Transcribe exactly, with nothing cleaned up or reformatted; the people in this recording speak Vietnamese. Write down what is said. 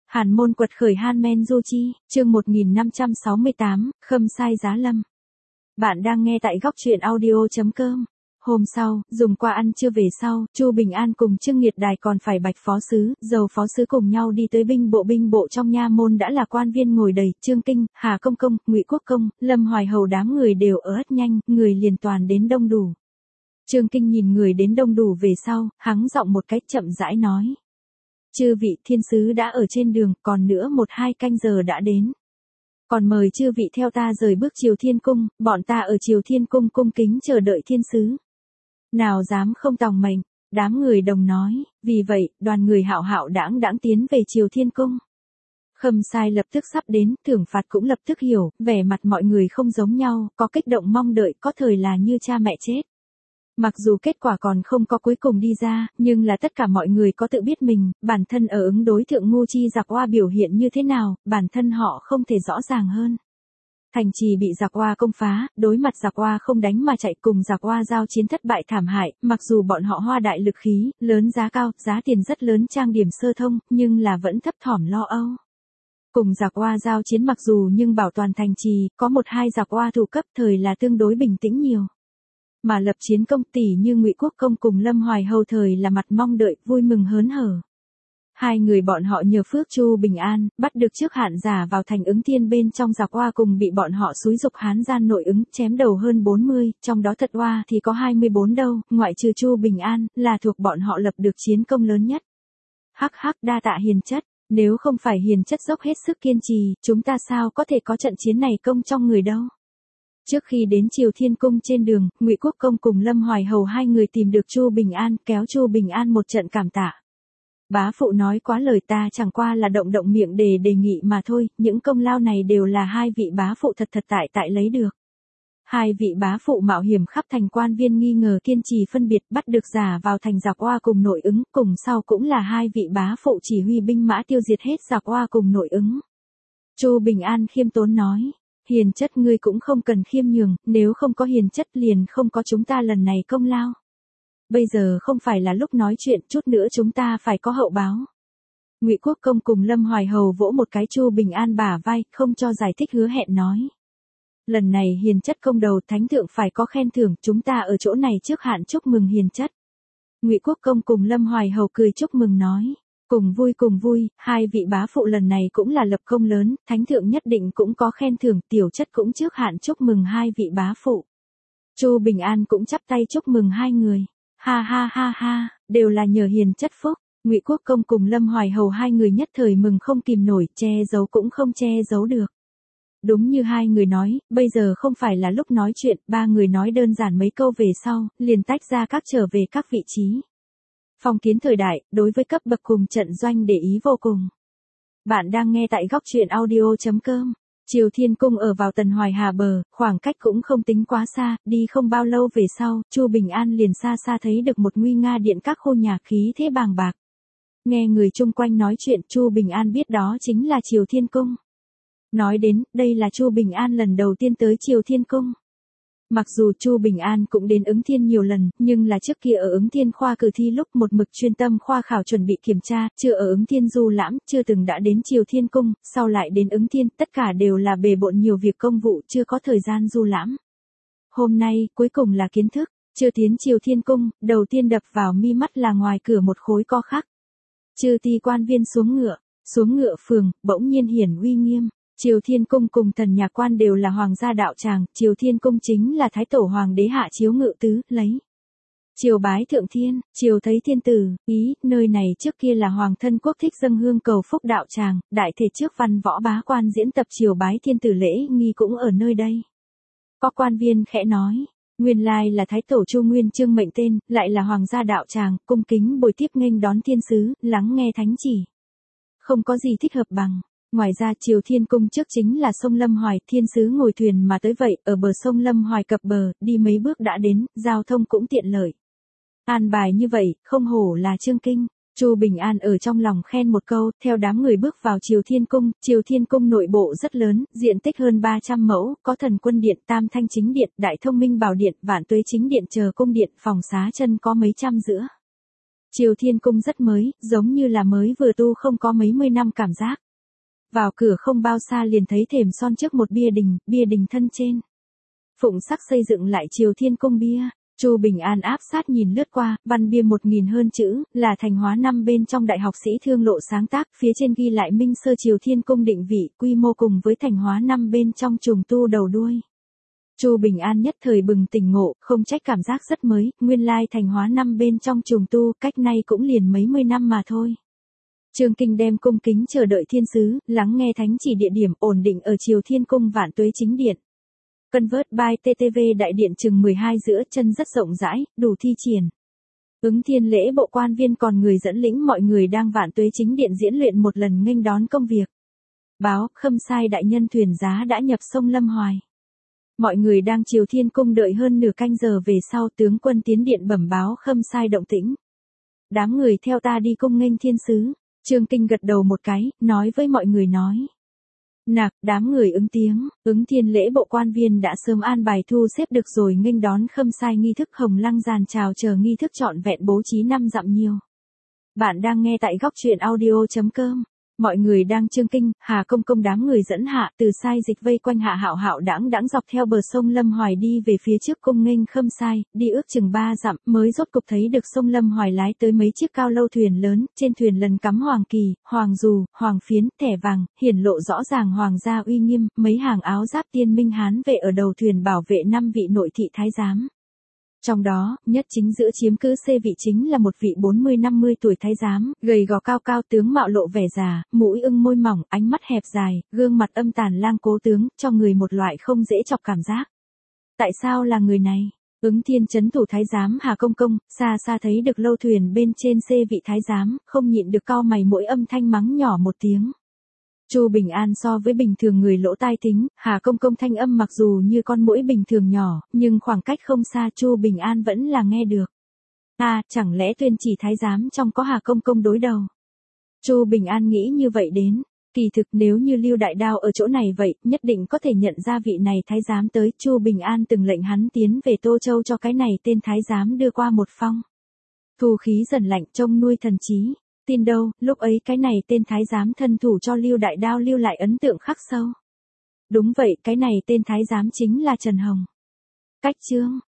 Hàn môn quật khởi Han Men Du Chi, chương một nghìn năm trăm sáu mươi tám, Khâm Sai Giá Lâm. Bạn đang nghe tại góc truyện audio chấm com. Hôm sau, dùng qua ăn trưa về sau, Chu Bình An cùng Trương Nghiệt Đài còn phải Bạch phó sứ, Dầu phó sứ cùng nhau đi tới binh bộ. Binh bộ trong nha môn đã là quan viên ngồi đầy, Trương Kinh, Hà Công Công, Ngụy Quốc Công, Lâm Hoài Hầu đám người đều ở rất nhanh, người liền toàn đến đông đủ. Trương Kinh nhìn người đến đông đủ về sau, hắng giọng một cách chậm rãi nói: "Chư vị thiên sứ đã ở trên đường, còn nữa một hai canh giờ đã đến. Còn mời chư vị theo ta rời bước Triều Thiên Cung, bọn ta ở Triều Thiên Cung cung kính chờ đợi thiên sứ. Nào dám không tòng mệnh." Đám người đồng nói, vì vậy, đoàn người hạo hạo đãng đãng tiến về Triều Thiên Cung. Khâm sai lập tức sắp đến, thưởng phạt cũng lập tức hiểu, vẻ mặt mọi người không giống nhau, có kích động mong đợi, có thời là như cha mẹ chết. Mặc dù kết quả còn không có cuối cùng đi ra, nhưng là tất cả mọi người có tự biết mình, bản thân ở ứng đối thượng ngu chi giặc oa biểu hiện như thế nào, bản thân họ không thể rõ ràng hơn. Thành trì bị giặc oa công phá, đối mặt giặc oa không đánh mà chạy, cùng giặc oa giao chiến thất bại thảm hại, mặc dù bọn họ hoa đại lực khí, lớn giá cao, giá tiền rất lớn trang điểm sơ thông, nhưng là vẫn thấp thỏm lo âu. Cùng giặc oa giao chiến mặc dù nhưng bảo toàn thành trì, có một hai giặc oa thủ cấp thời là tương đối bình tĩnh nhiều. Mà lập chiến công tỷ như Ngụy Quốc Công cùng Lâm Hoài Hầu thời là mặt mong đợi, vui mừng hớn hở. Hai người bọn họ nhờ phước Chu Bình An, bắt được trước hạn giả vào thành Ứng Thiên bên trong giặc oa cùng bị bọn họ xúi giục Hán gian nội ứng, chém đầu hơn bốn mươi, trong đó thật oa thì có hai mươi bốn đâu, ngoại trừ Chu Bình An, là thuộc bọn họ lập được chiến công lớn nhất. Hắc hắc, đa tạ hiền chất, nếu không phải hiền chất dốc hết sức kiên trì, chúng ta sao có thể có trận chiến này công trong người đâu. Trước khi đến Triều Thiên Cung trên đường, Ngụy Quốc Công cùng Lâm Hoài Hầu hai người tìm được Chu Bình An, kéo Chu Bình An một trận cảm tạ. Bá phụ nói quá lời, ta chẳng qua là động động miệng để đề nghị mà thôi, những công lao này đều là hai vị bá phụ thật thật tại tại lấy được. Hai vị bá phụ mạo hiểm khắp thành, quan viên nghi ngờ kiên trì phân biệt, bắt được giả vào thành giặc oa cùng nội ứng, cùng sau cũng là hai vị bá phụ chỉ huy binh mã tiêu diệt hết giặc oa cùng nội ứng. Chu Bình An khiêm tốn nói: "Hiền chất ngươi cũng không cần khiêm nhường, nếu không có hiền chất liền không có chúng ta lần này công lao. Bây giờ không phải là lúc nói chuyện, chút nữa chúng ta phải có hậu báo." Ngụy Quốc Công cùng Lâm Hoài Hầu vỗ một cái Chu Bình An bả vai, không cho giải thích hứa hẹn nói: "Lần này hiền chất công đầu, thánh thượng phải có khen thưởng, chúng ta ở chỗ này trước hạn chúc mừng hiền chất." Ngụy Quốc Công cùng Lâm Hoài Hầu cười chúc mừng nói: "Cùng vui cùng vui, hai vị bá phụ lần này cũng là lập công lớn, thánh thượng nhất định cũng có khen thưởng, tiểu chất cũng trước hạn chúc mừng hai vị bá phụ." Chu Bình An cũng chắp tay chúc mừng hai người. Ha ha ha ha, đều là nhờ hiền chất phúc. Ngụy Quốc Công cùng Lâm Hoài Hầu hai người nhất thời mừng không kìm nổi, che giấu cũng không che giấu được. Đúng như hai người nói, bây giờ không phải là lúc nói chuyện, ba người nói đơn giản mấy câu về sau, liền tách ra các trở về các vị trí. Phong kiến thời đại, đối với cấp bậc cùng trận doanh để ý vô cùng. Bạn đang nghe tại góc truyện audio chấm com. Triều Thiên Cung ở vào Tần Hoài Hà bờ, khoảng cách cũng không tính quá xa, đi không bao lâu về sau, Chu Bình An liền xa xa thấy được một nguy nga điện các khu nhà khí thế bàng bạc. Nghe người chung quanh nói chuyện, Chu Bình An biết đó chính là Triều Thiên Cung. Nói đến, đây là Chu Bình An lần đầu tiên tới Triều Thiên Cung. Mặc dù Chu Bình An cũng đến Ứng Thiên nhiều lần, nhưng là trước kia ở Ứng Thiên khoa cử thi lúc một mực chuyên tâm khoa khảo chuẩn bị kiểm tra, chưa ở Ứng Thiên du lãm, chưa từng đã đến Triều Thiên Cung, sau lại đến Ứng Thiên, tất cả đều là bề bộn nhiều việc công vụ, chưa có thời gian du lãm. Hôm nay, cuối cùng là kiến thức, chưa tiến Triều Thiên Cung, đầu tiên đập vào mi mắt là ngoài cửa một khối co khắc. Chư ti quan viên xuống ngựa, xuống ngựa phường, bỗng nhiên hiển uy nghiêm. Triều Thiên Cung cùng thần nhà quan đều là hoàng gia đạo tràng, Triều Thiên Cung chính là Thái Tổ Hoàng đế hạ chiếu ngự tứ, lấy. Triều bái thượng thiên, triều thấy thiên tử, ý, nơi này trước kia là hoàng thân quốc thích dâng hương cầu phúc đạo tràng, đại thể trước văn võ bá quan diễn tập triều bái thiên tử lễ nghi cũng ở nơi đây. Có quan viên khẽ nói, nguyên lai là Thái Tổ Chu Nguyên Chương mệnh tên, lại là hoàng gia đạo tràng, cung kính bồi tiếp nghênh đón thiên sứ, lắng nghe thánh chỉ. Không có gì thích hợp bằng. Ngoài ra Triều Thiên Cung trước chính là sông Lâm Hoài, thiên sứ ngồi thuyền mà tới vậy, ở bờ sông Lâm Hoài cập bờ, đi mấy bước đã đến, giao thông cũng tiện lợi. An bài như vậy, không hổ là Trương Kinh. Chu Bình An ở trong lòng khen một câu, theo đám người bước vào Triều Thiên Cung. Triều Thiên Cung nội bộ rất lớn, diện tích hơn ba trăm mẫu, có thần quân điện, tam thanh chính điện, đại thông minh bảo điện, vạn tuế chính điện chờ cung điện, phòng xá chân có mấy trăm giữa. Triều Thiên Cung rất mới, giống như là mới vừa tu không có mấy mươi năm cảm giác. Vào cửa không bao xa liền thấy thềm son trước một bia đình, bia đình thân trên. Phụng sắc xây dựng lại Triều Thiên Cung bia. Chu Bình An áp sát nhìn lướt qua, văn bia một nghìn hơn chữ, là Thành Hóa năm bên trong Đại học Sĩ Thương Lộ sáng tác, phía trên ghi lại Minh Sơ Triều Thiên Cung định vị, quy mô cùng với Thành Hóa năm bên trong trùng tu đầu đuôi. Chu Bình An nhất thời bừng tỉnh ngộ, không trách cảm giác rất mới, nguyên lai Thành Hóa năm bên trong trùng tu, cách nay cũng liền mấy mươi năm mà thôi. Trương Kinh đem cung kính chờ đợi thiên sứ, lắng nghe thánh chỉ địa điểm ổn định ở Triều Thiên Cung Vạn Tuế chính điện. Convert by tê tê vê đại điện chừng mười hai giữa chân rất rộng rãi, đủ thi triển. Ứng Thiên lễ bộ quan viên còn người dẫn lĩnh mọi người đang Vạn Tuế chính điện diễn luyện một lần nghênh đón công việc. Báo, Khâm Sai đại nhân thuyền giá đã nhập sông Lâm Hoài. Mọi người đang Triều Thiên Cung đợi hơn nửa canh giờ về sau tướng quân tiến điện bẩm báo Khâm Sai động tĩnh. Đám người theo ta đi cung nghênh thiên sứ. Trương Kinh gật đầu một cái, nói với mọi người nói. Nạc, đám người ứng tiếng, Ứng Thiên lễ bộ quan viên đã sớm an bài thu xếp được rồi nghênh đón Khâm Sai nghi thức hồng lăng giàn chào chờ nghi thức trọn vẹn bố trí năm dặm nhiều. Bạn đang nghe tại góc truyện audio chấm com. Mọi người đang Trương Kinh, Hà Công Công đám người dẫn hạ từ sai dịch vây quanh Hạ Hạo Hạo đãng đãng dọc theo bờ sông Lâm Hoài đi về phía trước cung nghênh Khâm Sai, đi ước chừng ba dặm mới rốt cục thấy được sông Lâm Hoài lái tới mấy chiếc cao lâu thuyền lớn, trên thuyền lần cắm hoàng kỳ, hoàng dù, hoàng phiến, thẻ vàng, hiển lộ rõ ràng hoàng gia uy nghiêm, mấy hàng áo giáp tiên minh hán vệ ở đầu thuyền bảo vệ năm vị nội thị thái giám. Trong đó, nhất chính giữa chiếm cứ C vị chính là một vị bốn mươi năm mươi tuổi thái giám, gầy gò cao cao tướng mạo lộ vẻ già, mũi ưng môi mỏng, ánh mắt hẹp dài, gương mặt âm tàn lang cố tướng, cho người một loại không dễ chọc cảm giác. Tại sao là người này? Ứng Thiên trấn thủ thái giám Hà Công Công, xa xa thấy được lâu thuyền bên trên C vị thái giám, không nhịn được cau mày mỗi âm thanh mắng nhỏ một tiếng. Chu Bình An so với bình thường người lỗ tai tính, Hà Công Công thanh âm mặc dù như con muỗi bình thường nhỏ, nhưng khoảng cách không xa Chu Bình An vẫn là nghe được. À, chẳng lẽ tuyên chỉ thái giám trong có Hà Công Công đối đầu? Chu Bình An nghĩ như vậy đến, kỳ thực nếu như Lưu Đại Đao ở chỗ này vậy, nhất định có thể nhận ra vị này thái giám tới, Chu Bình An từng lệnh hắn tiến về Tô Châu cho cái này tên thái giám đưa qua một phong. Thu khí dần lạnh trông nuôi thần trí. Tin đâu, lúc ấy cái này tên thái giám thân thủ cho Lưu Đại Đao lưu lại ấn tượng khắc sâu. Đúng vậy, cái này tên thái giám chính là Trần Hồng. Cách chương,